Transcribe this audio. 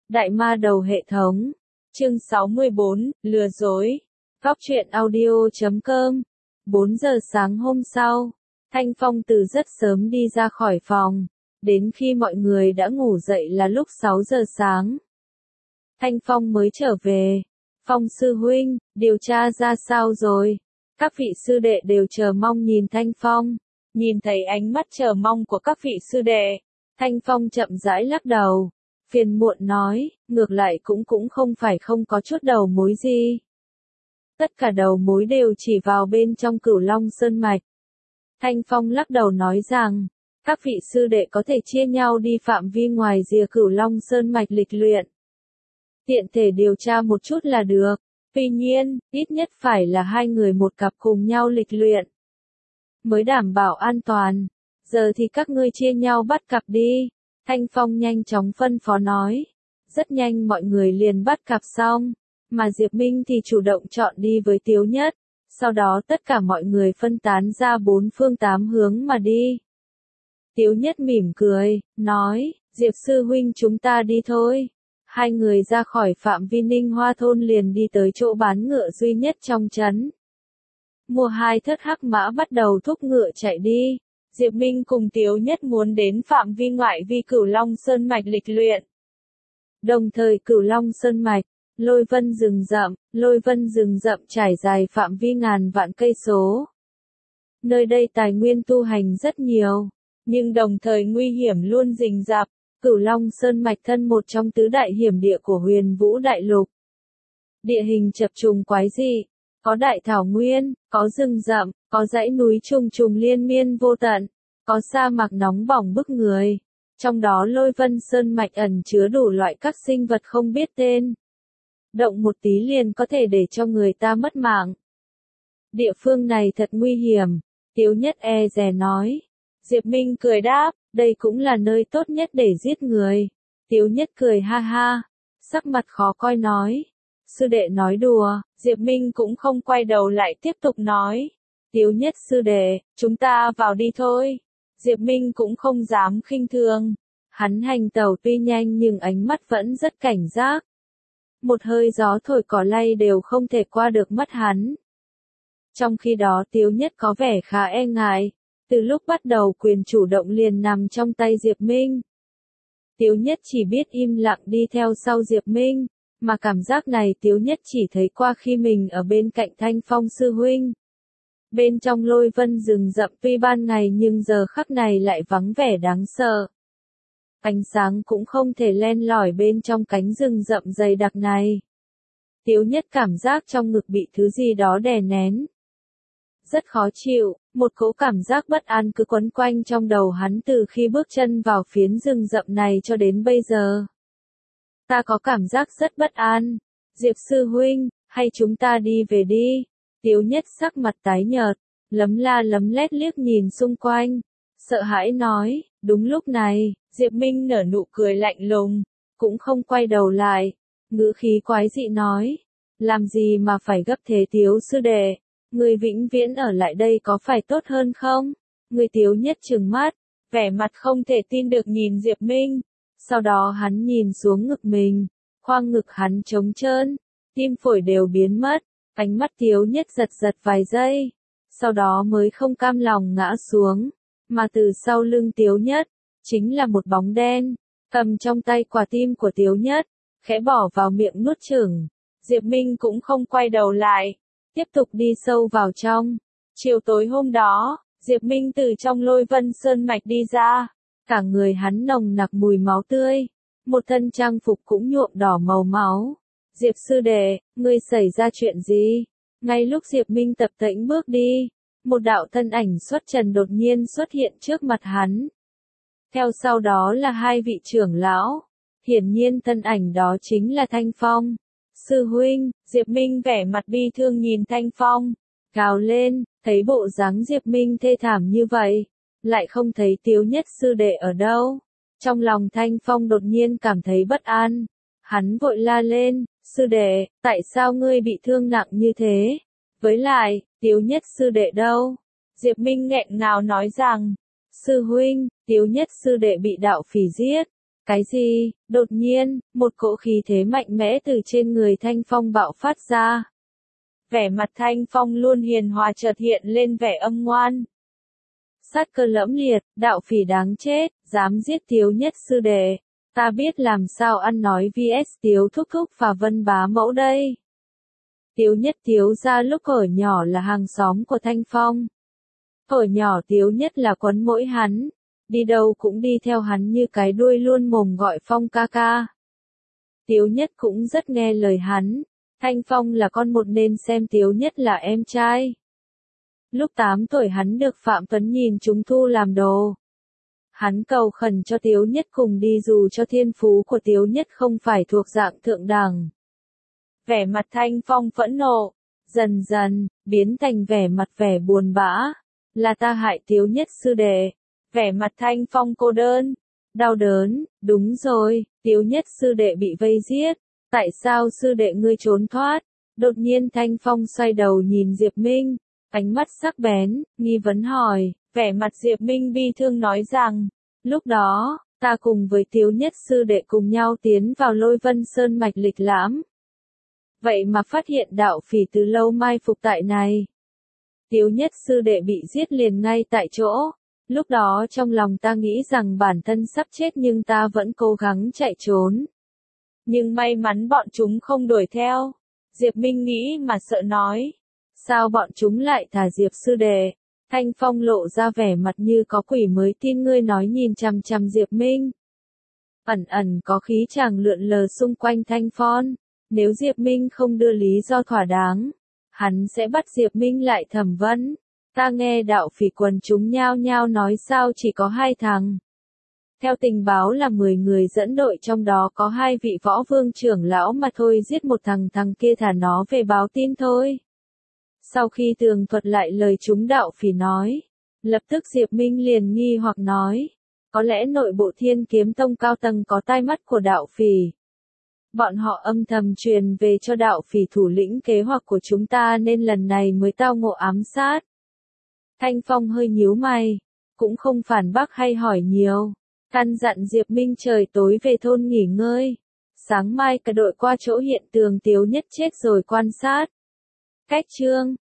Đại ma đầu hệ thống. Chương 64, lừa dối. Góc truyện audio.com. 4 giờ sáng hôm sau, Thanh Phong từ rất sớm đi ra khỏi phòng. Đến khi mọi người đã ngủ dậy là lúc 6 giờ sáng. Thanh Phong mới trở về. Phong sư huynh, điều tra ra sao rồi? Các vị sư đệ đều chờ mong nhìn Thanh Phong. Nhìn thấy ánh mắt chờ mong của các vị sư đệ, Thanh Phong chậm rãi lắc đầu. Phiền muộn nói, ngược lại cũng không phải không có chút đầu mối gì. Tất cả đầu mối đều chỉ vào bên trong Cửu Long Sơn Mạch. Thanh Phong lắc đầu nói rằng, các vị sư đệ có thể chia nhau đi phạm vi ngoài rìa Cửu Long Sơn Mạch lịch luyện. Tiện thể điều tra một chút là được. Tuy nhiên, ít nhất phải là hai người một cặp cùng nhau lịch luyện, mới đảm bảo an toàn. Giờ thì các ngươi chia nhau bắt cặp đi. Thanh Phong nhanh chóng phân phó nói. Rất nhanh mọi người liền bắt cặp xong, mà Diệp Minh thì chủ động chọn đi với Tiếu Nhất. Sau đó tất cả mọi người phân tán ra bốn phương tám hướng mà đi. Tiếu Nhất mỉm cười, nói, Diệp sư huynh chúng ta đi thôi. Hai người ra khỏi phạm vi Ninh Hoa thôn liền đi tới chỗ bán ngựa duy nhất trong trấn. Mua hai thất hắc mã bắt đầu thúc ngựa chạy đi. Diệp Minh cùng Tiếu Nhất muốn đến phạm vi ngoại vi Cửu Long Sơn Mạch lịch luyện. Đồng thời Cửu Long Sơn Mạch, lôi vân rừng rậm trải dài phạm vi ngàn vạn cây số. Nơi đây tài nguyên tu hành rất nhiều, nhưng đồng thời nguy hiểm luôn rình rập. Cửu Long Sơn Mạch thân một trong tứ đại hiểm địa của Huyền Vũ Đại Lục. Địa hình chập trùng quái dị, có đại thảo nguyên, có rừng rậm, có dãy núi trùng trùng liên miên vô tận, có sa mạc nóng bỏng bức người. Trong đó Lôi Vân Sơn Mạch ẩn chứa đủ loại các sinh vật không biết tên. Động một tí liền có thể để cho người ta mất mạng. Địa phương này thật nguy hiểm, Tiếu Nhất e dè nói. Diệp Minh cười đáp, đây cũng là nơi tốt nhất để giết người. Tiếu Nhất cười ha ha, sắc mặt khó coi nói. Sư đệ nói đùa, Diệp Minh cũng không quay đầu lại tiếp tục nói. Tiếu Nhất sư đệ, chúng ta vào đi thôi. Diệp Minh cũng không dám khinh thường. Hắn hành tẩu tuy nhanh nhưng ánh mắt vẫn rất cảnh giác. Một hơi gió thổi cỏ lay đều không thể qua được mắt hắn. Trong khi đó Tiếu Nhất có vẻ khá e ngại. Từ lúc bắt đầu quyền chủ động liền nằm trong tay Diệp Minh. Tiếu Nhất chỉ biết im lặng đi theo sau Diệp Minh, mà cảm giác này Tiếu Nhất chỉ thấy qua khi mình ở bên cạnh Thanh Phong sư huynh. Bên trong Lôi Vân rừng rậm tuy ban ngày nhưng giờ khắc này lại vắng vẻ đáng sợ. Ánh sáng cũng không thể len lỏi bên trong cánh rừng rậm dày đặc này. Tiếu Nhất cảm giác trong ngực bị thứ gì đó đè nén. Rất khó chịu, một cỗ cảm giác bất an cứ quấn quanh trong đầu hắn từ khi bước chân vào phiến rừng rậm này cho đến bây giờ. Ta có cảm giác rất bất an. Diệp sư huynh, hay chúng ta đi về đi. Tiếu Nhất sắc mặt tái nhợt, lấm la lấm lét liếc nhìn xung quanh, sợ hãi nói. Đúng lúc này, Diệp Minh nở nụ cười lạnh lùng, cũng không quay đầu lại, ngữ khí quái dị nói. Làm gì mà phải gấp thế Tiếu sư đệ? Người vĩnh viễn ở lại đây có phải tốt hơn không? Người Tiếu Nhất trừng mắt, vẻ mặt không thể tin được nhìn Diệp Minh. Sau đó hắn nhìn xuống ngực mình, khoang ngực hắn trống trơn, tim phổi đều biến mất, ánh mắt Tiếu Nhất giật giật vài giây. Sau đó mới không cam lòng ngã xuống, mà từ sau lưng Tiếu Nhất, chính là một bóng đen, cầm trong tay quả tim của Tiếu Nhất, khẽ bỏ vào miệng nuốt chửng. Diệp Minh cũng không quay đầu lại, tiếp tục đi sâu vào trong. Chiều tối hôm đó, Diệp Minh từ trong Lôi Vân Sơn Mạch đi ra, cả người hắn nồng nặc mùi máu tươi, một thân trang phục cũng nhuộm đỏ màu máu. Diệp sư đệ, ngươi xảy ra chuyện gì? Ngay lúc Diệp Minh tập tễnh bước đi, một đạo thân ảnh xuất trần đột nhiên xuất hiện trước mặt hắn. Theo sau đó là hai vị trưởng lão, hiển nhiên thân ảnh đó chính là Thanh Phong. Sư huynh, Diệp Minh vẻ mặt bi thương nhìn Thanh Phong, gào lên, thấy bộ dáng Diệp Minh thê thảm như vậy, lại không thấy Tiếu Nhất sư đệ ở đâu. Trong lòng Thanh Phong đột nhiên cảm thấy bất an, hắn vội la lên, sư đệ, tại sao ngươi bị thương nặng như thế? Với lại, Tiếu Nhất sư đệ đâu? Diệp Minh nghẹn ngào nói rằng, sư huynh, Tiếu Nhất sư đệ bị đạo phỉ giết. Cái gì? Đột nhiên, một cỗ khí thế mạnh mẽ từ trên người Thanh Phong bạo phát ra. Vẻ mặt Thanh Phong luôn hiền hòa chợt hiện lên vẻ âm ngoan. Sát cơ lẫm liệt, đạo phỉ đáng chết, dám giết Tiếu Nhất sư đệ. Ta biết làm sao ăn nói vs Tiếu thúc thúc và Vân bá mẫu đây. Tiếu Nhất Tiếu gia lúc ở nhỏ là hàng xóm của Thanh Phong. Ở nhỏ Tiếu Nhất là quấn mỗi hắn, đi đâu cũng đi theo hắn như cái đuôi luôn mồm gọi Phong ca ca. Tiếu Nhất cũng rất nghe lời hắn, Thanh Phong là con một nên xem Tiếu Nhất là em trai. Lúc 8 tuổi hắn được Phạm Tuấn nhìn chúng thu làm đồ. Hắn cầu khẩn cho Tiếu Nhất cùng đi dù cho thiên phú của Tiếu Nhất không phải thuộc dạng thượng đẳng. Vẻ mặt Thanh Phong phẫn nộ, dần dần, biến thành vẻ mặt vẻ buồn bã. Là ta hại Tiếu Nhất sư đệ. Vẻ mặt Thanh Phong cô đơn, đau đớn, đúng rồi, Tiếu Nhất sư đệ bị vây giết. Tại sao sư đệ ngươi trốn thoát? Đột nhiên Thanh Phong xoay đầu nhìn Diệp Minh, ánh mắt sắc bén, nghi vấn hỏi, vẻ mặt Diệp Minh bi thương nói rằng, lúc đó, ta cùng với Tiếu Nhất sư đệ cùng nhau tiến vào Lôi Vân Sơn mạch lịch lãm. Vậy mà phát hiện đạo phỉ từ lâu mai phục tại này. Tiếu Nhất sư đệ bị giết liền ngay tại chỗ. Lúc đó trong lòng ta nghĩ rằng bản thân sắp chết nhưng ta vẫn cố gắng chạy trốn. Nhưng may mắn bọn chúng không đuổi theo. Diệp Minh nghĩ mà sợ nói. Sao bọn chúng lại thả Diệp sư đệ? Thanh Phong lộ ra vẻ mặt như có quỷ mới tin ngươi nói nhìn chằm chằm Diệp Minh. Ẩn ẩn có khí chàng lượn lờ xung quanh Thanh Phong. Nếu Diệp Minh không đưa lý do thỏa đáng, hắn sẽ bắt Diệp Minh lại thẩm vấn. Ta nghe đạo phỉ quần chúng nhao nhao nói sao chỉ có 2 thằng. Theo tình báo là 10 người dẫn đội trong đó có 2 vị võ vương trưởng lão mà thôi giết một thằng kia thả nó về báo tin thôi. Sau khi tường thuật lại lời chúng đạo phỉ nói, lập tức Diệp Minh liền nghi hoặc nói, có lẽ nội bộ Thiên Kiếm Tông cao tầng có tai mắt của đạo phỉ. Bọn họ âm thầm truyền về cho đạo phỉ thủ lĩnh kế hoạch của chúng ta nên lần này mới tao ngộ ám sát. Thanh Phong hơi nhíu mày, cũng không phản bác hay hỏi nhiều. Căn dặn Diệp Minh trời tối về thôn nghỉ ngơi. Sáng mai cả đội qua chỗ hiện trường Tiếu Nhất chết rồi quan sát. Cách chương